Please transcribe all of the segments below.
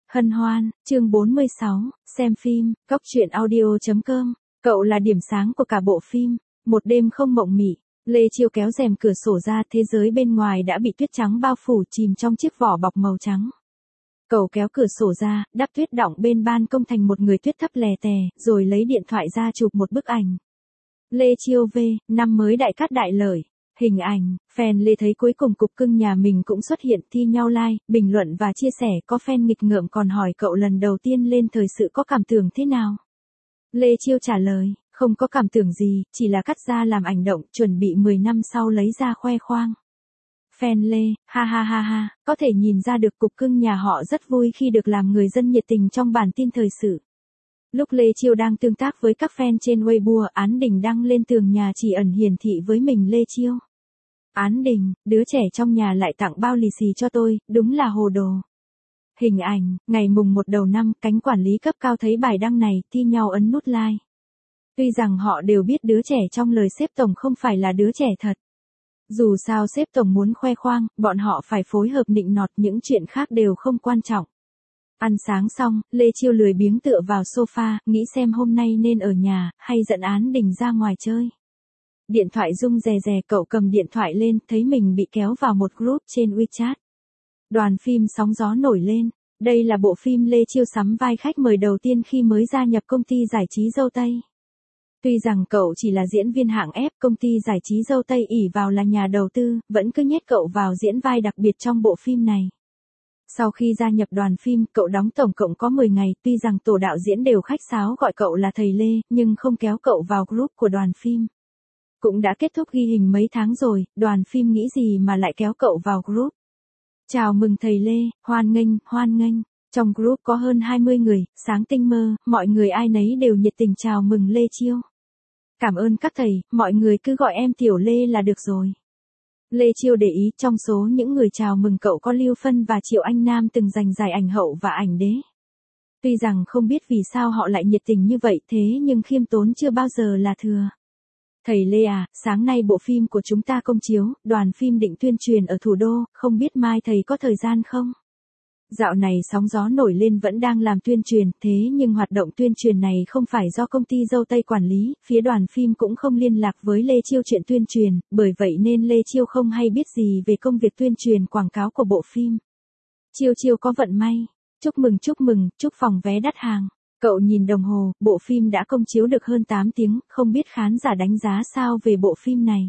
Hân hoan, chương 46, xem phim, Cóc truyện audio.com. Cậu là điểm sáng của cả bộ phim. Một đêm không mộng mị, Lê Chiêu kéo rèm cửa sổ ra, thế giới bên ngoài đã bị tuyết trắng bao phủ, chìm trong chiếc vỏ bọc màu trắng. Cậu kéo cửa sổ ra, đắp tuyết đọng bên ban công thành một người tuyết thấp lè tè, rồi lấy điện thoại ra chụp một bức ảnh. Lê Chiêu V, năm mới đại cát đại lợi. Hình ảnh, fan Lê thấy cuối cùng cục cưng nhà mình cũng xuất hiện, thi nhau like, bình luận và chia sẻ. Có fan nghịch ngợm còn hỏi cậu lần đầu tiên lên thời sự có cảm tưởng thế nào. Lê Chiêu trả lời, không có cảm tưởng gì, chỉ là cắt ra làm ảnh động, chuẩn bị 10 năm sau lấy ra khoe khoang. Fan Lê, ha ha ha ha, có thể nhìn ra được cục cưng nhà họ rất vui khi được làm người dân nhiệt tình trong bản tin thời sự. Lúc Lê Chiêu đang tương tác với các fan trên Weibo, Án Đình đăng lên tường nhà chỉ ẩn hiển thị với mình Lê Chiêu. Án Đình, đứa trẻ trong nhà lại tặng bao lì xì cho tôi, đúng là hồ đồ. Hình ảnh, ngày mùng 1 đầu năm, cánh quản lý cấp cao thấy bài đăng này, thi nhau ấn nút like. Tuy rằng họ đều biết đứa trẻ trong lời sếp tổng không phải là đứa trẻ thật. Dù sao sếp tổng muốn khoe khoang, bọn họ phải phối hợp nịnh nọt, những chuyện khác đều không quan trọng. Ăn sáng xong, Lê Chiêu lười biếng tựa vào sofa, nghĩ xem hôm nay nên ở nhà, hay dẫn Án Đình ra ngoài chơi. Điện thoại rung rè rè, cậu cầm điện thoại lên, thấy mình bị kéo vào một group trên WeChat. Đoàn phim Sóng Gió nổi lên. Đây là bộ phim Lê Chiêu sắm vai khách mời đầu tiên khi mới gia nhập công ty giải trí Dâu Tây. Tuy rằng cậu chỉ là diễn viên hạng F, công ty giải trí Dâu Tây ỷ vào là nhà đầu tư, vẫn cứ nhét cậu vào diễn vai đặc biệt trong bộ phim này. Sau khi gia nhập đoàn phim, cậu đóng tổng cộng có 10 ngày, tuy rằng tổ đạo diễn đều khách sáo gọi cậu là thầy Lê, nhưng không kéo cậu vào group của đoàn phim. Cũng đã kết thúc ghi hình mấy tháng rồi, đoàn phim nghĩ gì mà lại kéo cậu vào group. Chào mừng thầy Lê, hoan nghênh, hoan nghênh. Trong group có hơn 20 người, sáng tinh mơ, mọi người ai nấy đều nhiệt tình chào mừng Lê Chiêu. Cảm ơn các thầy, mọi người cứ gọi em Tiểu Lê là được rồi. Lê Chiêu để ý, trong số những người chào mừng cậu có Lưu Phân và Triệu Anh Nam từng giành giải ảnh hậu và ảnh đế. Tuy rằng không biết vì sao họ lại nhiệt tình như vậy, thế nhưng khiêm tốn chưa bao giờ là thừa. Thầy Lê à, sáng nay bộ phim của chúng ta công chiếu, đoàn phim định tuyên truyền ở thủ đô, không biết mai thầy có thời gian không? Dạo này Sóng Gió nổi lên vẫn đang làm tuyên truyền, thế nhưng hoạt động tuyên truyền này không phải do công ty Dâu Tây quản lý, phía đoàn phim cũng không liên lạc với Lê Chiêu chuyện tuyên truyền, bởi vậy nên Lê Chiêu không hay biết gì về công việc tuyên truyền quảng cáo của bộ phim. Chiêu có vận may, chúc mừng, chúc phòng vé đắt hàng. Cậu nhìn đồng hồ, bộ phim đã công chiếu được hơn 8 tiếng, không biết khán giả đánh giá sao về bộ phim này.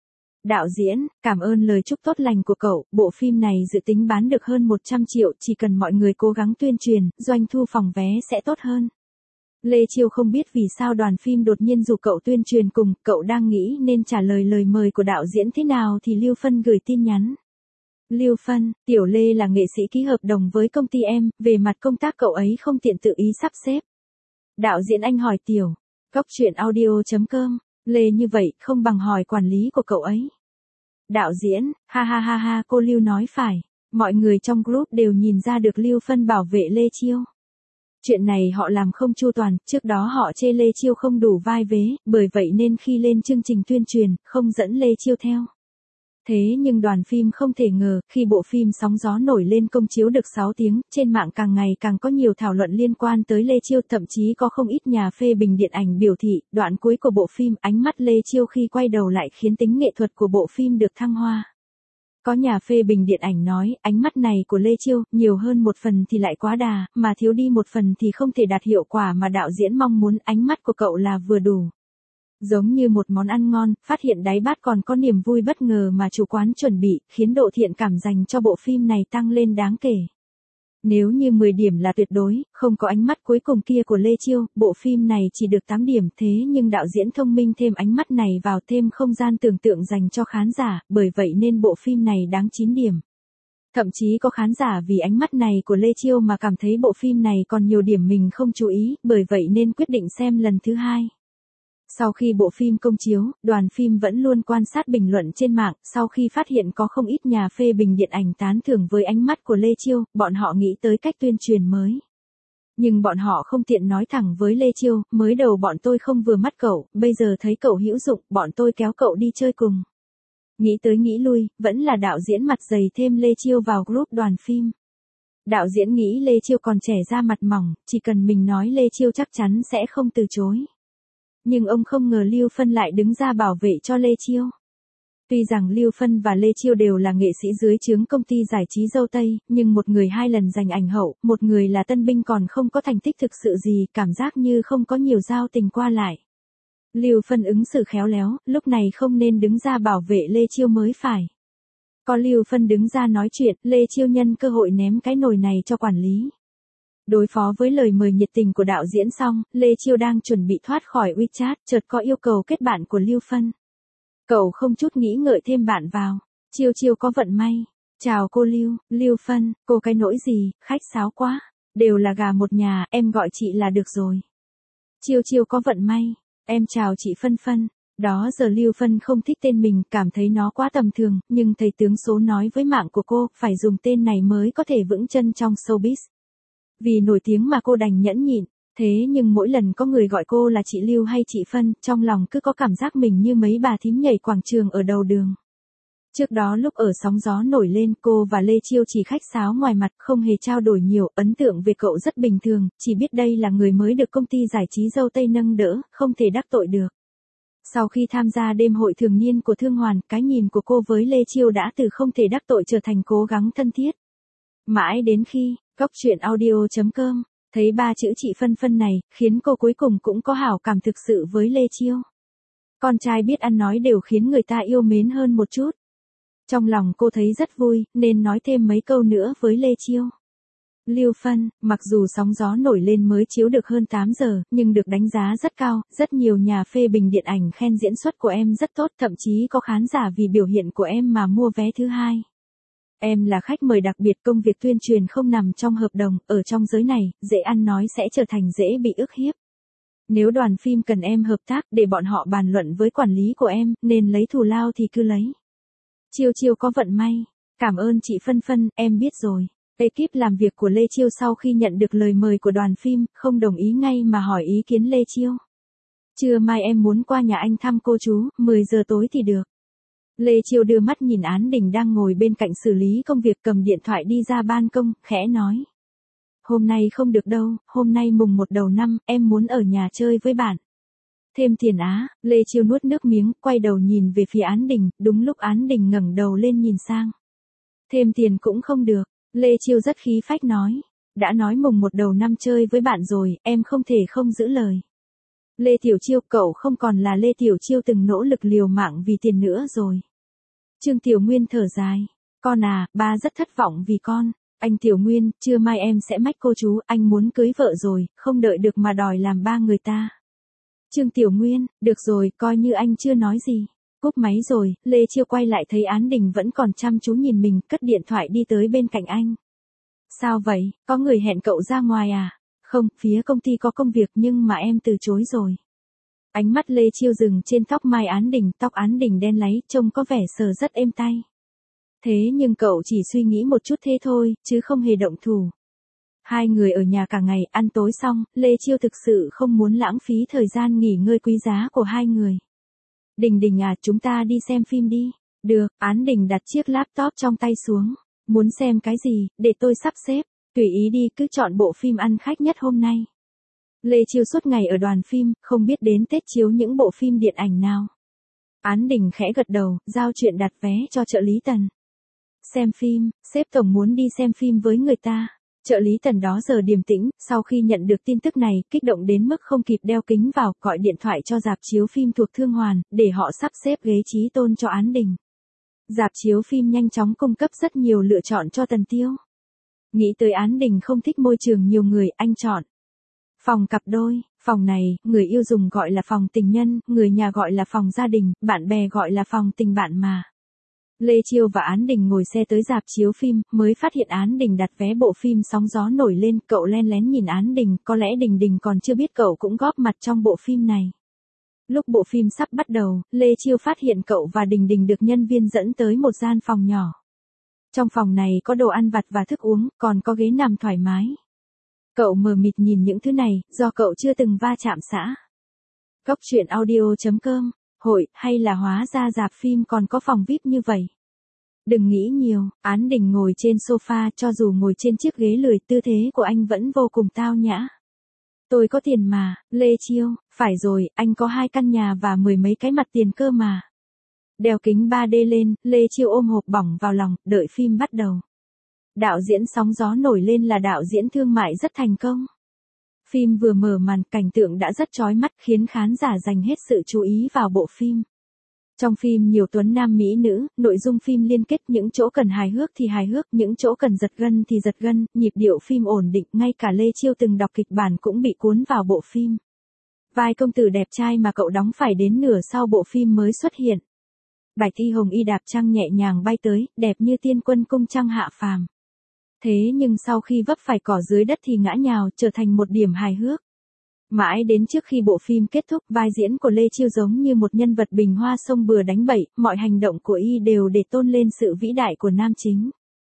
Đạo diễn, cảm ơn lời chúc tốt lành của cậu, bộ phim này dự tính bán được hơn 100 triệu, chỉ cần mọi người cố gắng tuyên truyền, doanh thu phòng vé sẽ tốt hơn. Lê Chiêu không biết vì sao đoàn phim đột nhiên rủ cậu tuyên truyền cùng, cậu đang nghĩ nên trả lời lời mời của đạo diễn thế nào thì Lưu Phân gửi tin nhắn. Lưu Phân, Tiểu Lê là nghệ sĩ ký hợp đồng với công ty em, về mặt công tác cậu ấy không tiện tự ý sắp xếp. Đạo diễn anh hỏi Tiểu, Cóc truyện audio.com, Lê như vậy không bằng hỏi quản lý của cậu ấy. Đạo diễn, ha ha ha ha, cô Lưu nói phải, mọi người trong group đều nhìn ra được Lưu Phân bảo vệ Lê Chiêu. Chuyện này họ làm không chu toàn, trước đó họ chê Lê Chiêu không đủ vai vế, bởi vậy nên khi lên chương trình tuyên truyền, không dẫn Lê Chiêu theo. Thế nhưng đoàn phim không thể ngờ, khi bộ phim Sóng Gió nổi lên công chiếu được 6 tiếng, trên mạng càng ngày càng có nhiều thảo luận liên quan tới Lê Chiêu, thậm chí có không ít nhà phê bình điện ảnh biểu thị, đoạn cuối của bộ phim, ánh mắt Lê Chiêu khi quay đầu lại khiến tính nghệ thuật của bộ phim được thăng hoa. Có nhà phê bình điện ảnh nói, ánh mắt này của Lê Chiêu, nhiều hơn một phần thì lại quá đà, mà thiếu đi một phần thì không thể đạt hiệu quả mà đạo diễn mong muốn, ánh mắt của cậu là vừa đủ. Giống như một món ăn ngon, phát hiện đáy bát còn có niềm vui bất ngờ mà chủ quán chuẩn bị, khiến độ thiện cảm dành cho bộ phim này tăng lên đáng kể. Nếu như 10 điểm là tuyệt đối, không có ánh mắt cuối cùng kia của Lê Chiêu, bộ phim này chỉ được 8 điểm, thế nhưng đạo diễn thông minh thêm ánh mắt này vào, thêm không gian tưởng tượng dành cho khán giả, bởi vậy nên bộ phim này đáng 9 điểm. Thậm chí có khán giả vì ánh mắt này của Lê Chiêu mà cảm thấy bộ phim này còn nhiều điểm mình không chú ý, bởi vậy nên quyết định xem lần thứ hai. Sau khi bộ phim công chiếu, đoàn phim vẫn luôn quan sát bình luận trên mạng, sau khi phát hiện có không ít nhà phê bình điện ảnh tán thưởng với ánh mắt của Lê Chiêu, bọn họ nghĩ tới cách tuyên truyền mới. Nhưng bọn họ không tiện nói thẳng với Lê Chiêu, mới đầu bọn tôi không vừa mắt cậu, bây giờ thấy cậu hữu dụng, bọn tôi kéo cậu đi chơi cùng. Nghĩ tới nghĩ lui, vẫn là đạo diễn mặt dày thêm Lê Chiêu vào group đoàn phim. Đạo diễn nghĩ Lê Chiêu còn trẻ da mặt mỏng, chỉ cần mình nói Lê Chiêu chắc chắn sẽ không từ chối. Nhưng ông không ngờ Lưu Phân lại đứng ra bảo vệ cho Lê Chiêu. Tuy rằng Lưu Phân và Lê Chiêu đều là nghệ sĩ dưới trướng công ty giải trí Dâu Tây, nhưng một người 2 lần giành ảnh hậu, một người là tân binh còn không có thành tích thực sự gì, cảm giác như không có nhiều giao tình qua lại. Lưu Phân ứng xử khéo léo, lúc này không nên đứng ra bảo vệ Lê Chiêu mới phải. Có Lưu Phân đứng ra nói chuyện, Lê Chiêu nhân cơ hội ném cái nồi này cho quản lý. Đối phó với lời mời nhiệt tình của đạo diễn xong, Lê Chiêu đang chuẩn bị thoát khỏi WeChat, chợt có yêu cầu kết bạn của Lưu Phân. Cậu không chút nghĩ ngợi thêm bạn vào. Chiêu Chiêu có vận may. Chào cô Lưu Phân, cô cái nỗi gì, khách sáo quá. Đều là gà một nhà, em gọi chị là được rồi. Chiêu Chiêu có vận may. Em chào chị Phân Phân. Đó giờ Lưu Phân không thích tên mình, cảm thấy nó quá tầm thường, nhưng thầy tướng số nói với mạng của cô, phải dùng tên này mới có thể vững chân trong showbiz. Vì nổi tiếng mà cô đành nhẫn nhịn, thế nhưng mỗi lần có người gọi cô là chị Lưu hay chị Phân, trong lòng cứ có cảm giác mình như mấy bà thím nhảy quảng trường ở đầu đường. Trước đó lúc ở Sóng Gió nổi lên, cô và Lê Chiêu chỉ khách sáo ngoài mặt, không hề trao đổi nhiều, ấn tượng về cậu rất bình thường, chỉ biết đây là người mới được công ty giải trí Dâu Tây nâng đỡ, không thể đắc tội được. Sau khi tham gia đêm hội thường niên của Thương Hoàn, cái nhìn của cô với Lê Chiêu đã từ không thể đắc tội trở thành cố gắng thân thiết. Mãi đến khi, Cốc.audio.com, thấy 3 chữ chị Phân Phân này, khiến cô cuối cùng cũng có hảo cảm thực sự với Lê Chiêu. Con trai biết ăn nói đều khiến người ta yêu mến hơn một chút. Trong lòng cô thấy rất vui, nên nói thêm mấy câu nữa với Lê Chiêu. Lưu Phân, mặc dù Sóng Gió nổi lên mới chiếu được hơn 8 giờ, nhưng được đánh giá rất cao, rất nhiều nhà phê bình điện ảnh khen diễn xuất của em rất tốt, thậm chí có khán giả vì biểu hiện của em mà mua vé thứ 2. Em là khách mời đặc biệt, công việc tuyên truyền không nằm trong hợp đồng, ở trong giới này, dễ ăn nói sẽ trở thành dễ bị ức hiếp. Nếu đoàn phim cần em hợp tác để bọn họ bàn luận với quản lý của em, nên lấy thù lao thì cứ lấy. Chiêu Chiêu có vận may. Cảm ơn chị Phân Phân, em biết rồi. Ekip làm việc của Lê Chiêu sau khi nhận được lời mời của đoàn phim, không đồng ý ngay mà hỏi ý kiến Lê Chiêu. Trưa mai em muốn qua nhà anh thăm cô chú, 10 giờ tối thì được. Lê Chiêu đưa mắt nhìn Án Đình đang ngồi bên cạnh xử lý công việc, cầm điện thoại đi ra ban công, khẽ nói. Hôm nay không được đâu, hôm nay mùng 1 đầu năm, em muốn ở nhà chơi với bạn. Thêm tiền á, Lê Chiêu nuốt nước miếng, quay đầu nhìn về phía Án Đình, đúng lúc Án Đình ngẩng đầu lên nhìn sang. Thêm tiền cũng không được, Lê Chiêu rất khí phách nói. Đã nói mùng 1 đầu năm chơi với bạn rồi, em không thể không giữ lời. Lê Tiểu Chiêu, cậu không còn là Lê Tiểu Chiêu từng nỗ lực liều mạng vì tiền nữa rồi. Trương Tiểu Nguyên thở dài. Con à, ba rất thất vọng vì con. Anh Tiểu Nguyên, trưa mai em sẽ mách cô chú, anh muốn cưới vợ rồi, không đợi được mà đòi làm ba người ta. Trương Tiểu Nguyên, được rồi, coi như anh chưa nói gì. Cúp máy rồi, Lê Chiêu quay lại thấy Án Đình vẫn còn chăm chú nhìn mình, cất điện thoại đi tới bên cạnh anh. Sao vậy, có người hẹn cậu ra ngoài à? Không, phía công ty có công việc nhưng mà em từ chối rồi. Ánh mắt Lê Chiêu dừng trên tóc mai Án Đình, tóc Án Đình đen láy, trông có vẻ sờ rất êm tay. Thế nhưng cậu chỉ suy nghĩ một chút thế thôi, chứ không hề động thủ. Hai người ở nhà cả ngày, ăn tối xong, Lê Chiêu thực sự không muốn lãng phí thời gian nghỉ ngơi quý giá của hai người. Đình Đình à, chúng ta đi xem phim đi. Được, Án Đình đặt chiếc laptop trong tay xuống. Muốn xem cái gì, để tôi sắp xếp. Tùy ý đi, cứ chọn bộ phim ăn khách nhất hôm nay. Lê Chiêu suốt ngày ở đoàn phim, không biết đến Tết chiếu những bộ phim điện ảnh nào. Án Đình khẽ gật đầu, giao chuyện đặt vé cho trợ lý Tần. Xem phim, sếp tổng muốn đi xem phim với người ta. Trợ lý Tần đó giờ điềm tĩnh, sau khi nhận được tin tức này, kích động đến mức không kịp đeo kính vào, gọi điện thoại cho rạp chiếu phim thuộc Thương Hoàn, để họ sắp xếp ghế trí tôn cho Án Đình. Rạp chiếu phim nhanh chóng cung cấp rất nhiều lựa chọn cho Tần Tiêu. Nghĩ tới Án Đình không thích môi trường nhiều người, anh chọn phòng cặp đôi. Phòng này, người yêu dùng gọi là phòng tình nhân, người nhà gọi là phòng gia đình, bạn bè gọi là phòng tình bạn mà. Lê Chiêu và Án Đình ngồi xe tới rạp chiếu phim, mới phát hiện Án Đình đặt vé bộ phim Sóng Gió nổi lên, cậu len lén nhìn Án Đình, có lẽ Đình Đình còn chưa biết cậu cũng góp mặt trong bộ phim này. Lúc bộ phim sắp bắt đầu, Lê Chiêu phát hiện cậu và Đình Đình được nhân viên dẫn tới một gian phòng nhỏ. Trong phòng này có đồ ăn vặt và thức uống, còn có ghế nằm thoải mái. Cậu mờ mịt nhìn những thứ này, do cậu chưa từng va chạm xã. Cốc.audio.com, hội, hay là hóa ra rạp phim còn có phòng VIP như vậy. Đừng nghĩ nhiều, Án Đình ngồi trên sofa, cho dù ngồi trên chiếc ghế lười, tư thế của anh vẫn vô cùng tao nhã. Tôi có tiền mà, Lê Chiêu, phải rồi, anh có 2 căn nhà và 10 mấy cái mặt tiền cơ mà. Đeo kính 3D lên, Lê Chiêu ôm hộp bỏng vào lòng, đợi phim bắt đầu. Đạo diễn Sóng Gió nổi lên là đạo diễn thương mại rất thành công. Phim vừa mở màn, cảnh tượng đã rất chói mắt khiến khán giả dành hết sự chú ý vào bộ phim. Trong phim nhiều tuấn nam mỹ nữ, nội dung phim liên kết, những chỗ cần hài hước thì hài hước, những chỗ cần giật gân thì giật gân, nhịp điệu phim ổn định, ngay cả Lê Chiêu từng đọc kịch bản cũng bị cuốn vào bộ phim. Vai công tử đẹp trai mà cậu đóng phải đến nửa sau bộ phim mới xuất hiện. Bạch y hồng y đạp trăng nhẹ nhàng bay tới, đẹp như tiên quân cung trăng hạ phàm. Thế nhưng sau khi vấp phải cỏ dưới đất thì ngã nhào, trở thành một điểm hài hước. Mãi đến trước khi bộ phim kết thúc, vai diễn của Lê Chiêu giống như một nhân vật bình hoa sông bừa đánh bậy, mọi hành động của y đều để tôn lên sự vĩ đại của nam chính.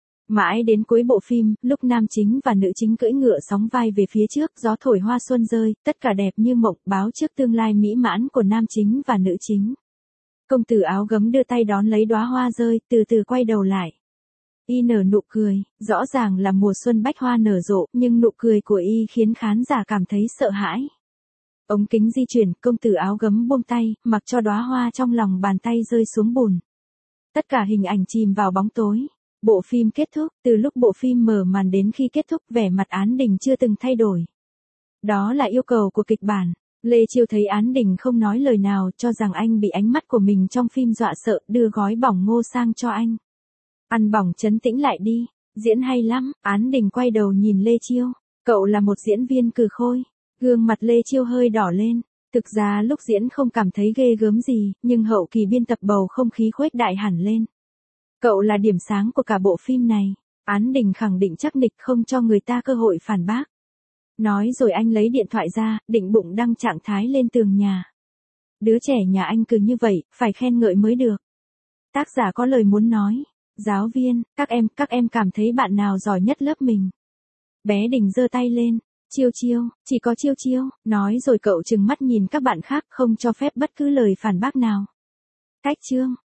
Mãi đến cuối bộ phim, lúc nam chính và nữ chính cưỡi ngựa sóng vai về phía trước, gió thổi hoa xuân rơi, tất cả đẹp như mộng, báo trước tương lai mỹ mãn của nam chính và nữ chính. Công tử áo gấm đưa tay đón lấy đóa hoa rơi, từ từ quay đầu lại. Y nở nụ cười, rõ ràng là mùa xuân bách hoa nở rộ, nhưng nụ cười của y khiến khán giả cảm thấy sợ hãi. Ống kính di chuyển, công tử áo gấm buông tay, mặc cho đóa hoa trong lòng bàn tay rơi xuống bùn. Tất cả hình ảnh chìm vào bóng tối. Bộ phim kết thúc, từ lúc bộ phim mở màn đến khi kết thúc, vẻ mặt Án Đình chưa từng thay đổi. Đó là yêu cầu của kịch bản. Lê Chiêu thấy Án Đình không nói lời nào, cho rằng anh bị ánh mắt của mình trong phim dọa sợ, đưa gói bỏng ngô sang cho anh. Ăn bỏng trấn tĩnh lại đi, diễn hay lắm. Án Đình quay đầu nhìn Lê Chiêu, cậu là một diễn viên cừ khôi. Gương mặt Lê Chiêu hơi đỏ lên, thực ra lúc diễn không cảm thấy ghê gớm gì, nhưng hậu kỳ biên tập bầu không khí khuếch đại hẳn lên. Cậu là điểm sáng của cả bộ phim này. Án Đình khẳng định chắc nịch, không cho người ta cơ hội phản bác. Nói rồi anh lấy điện thoại ra, định bụng đăng trạng thái lên tường nhà. Đứa trẻ nhà anh cứ như vậy, phải khen ngợi mới được. Tác giả có lời muốn nói. Giáo viên, các em cảm thấy bạn nào giỏi nhất lớp mình? Bé Đình giơ tay lên. Chiêu Chiêu, chỉ có Chiêu Chiêu. Nói rồi cậu trừng mắt nhìn các bạn khác, không cho phép bất cứ lời phản bác nào. Cách chương.